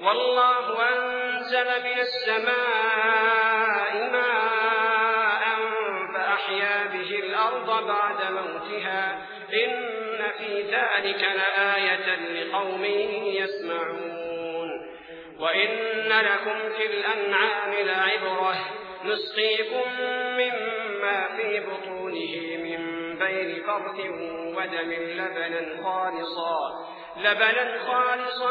والله أنزل من السماء ماء فأحيا به الأرض بعد موتها إن في ذلك لآية لقوم يسمعون وإن لكم في الأنعام لعبرة نسقيكم مما في بطونه من بين فرث ودم لبنا خالصا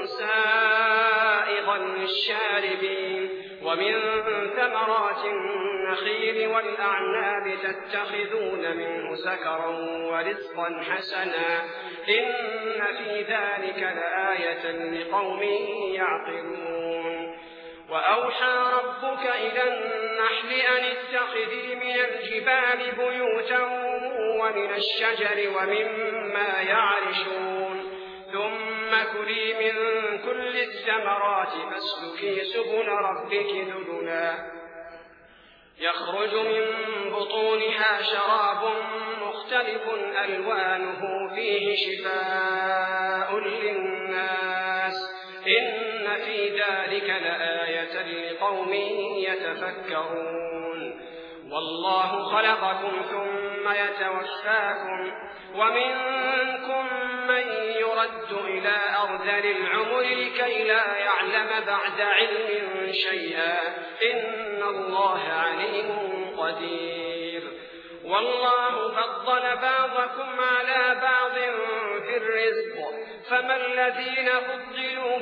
سائغا للشاربين ومن ثمرات النخيل والأعناب تتخذون منه سكرا ورزقا حسنا إن في ذلك لآية لقوم يعقلون وأوحى ربك إلى النحل أن اتخذي من الجبال بيوتا ومن الشجر ومما يعرشون ثم كلي من كل الثمرات فاسلكي سبل ربك ذللا يخرج من بطونها شراب مختلف ألوانه فيه شفاء للناس إن في ذلك لآية لقوم يتفكرون والله خلقكم ثم يتوفاكم ومنكم من يرد إلى أرذل العمر لكي لا يعلم بعد علم شيئا إن الله عليم قدير والله فضل بعضكم على بعض في الرزق فما الذين فضلوا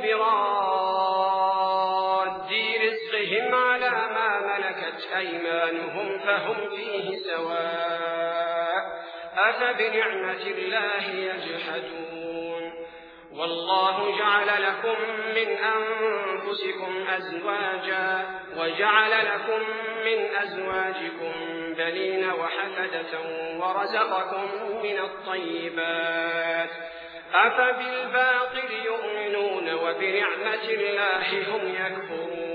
براد رزقهم على ما ملكت أيمانهم فهم فيه سواء أفبنعمة الله يجحدون والله جعل لكم من أنفسكم أزواجا وجعل لكم من أزواجكم بنين وحفدة ورزقكم من الطيبات أفبالباطل يؤمنون وبنعمة الله هم يكفرون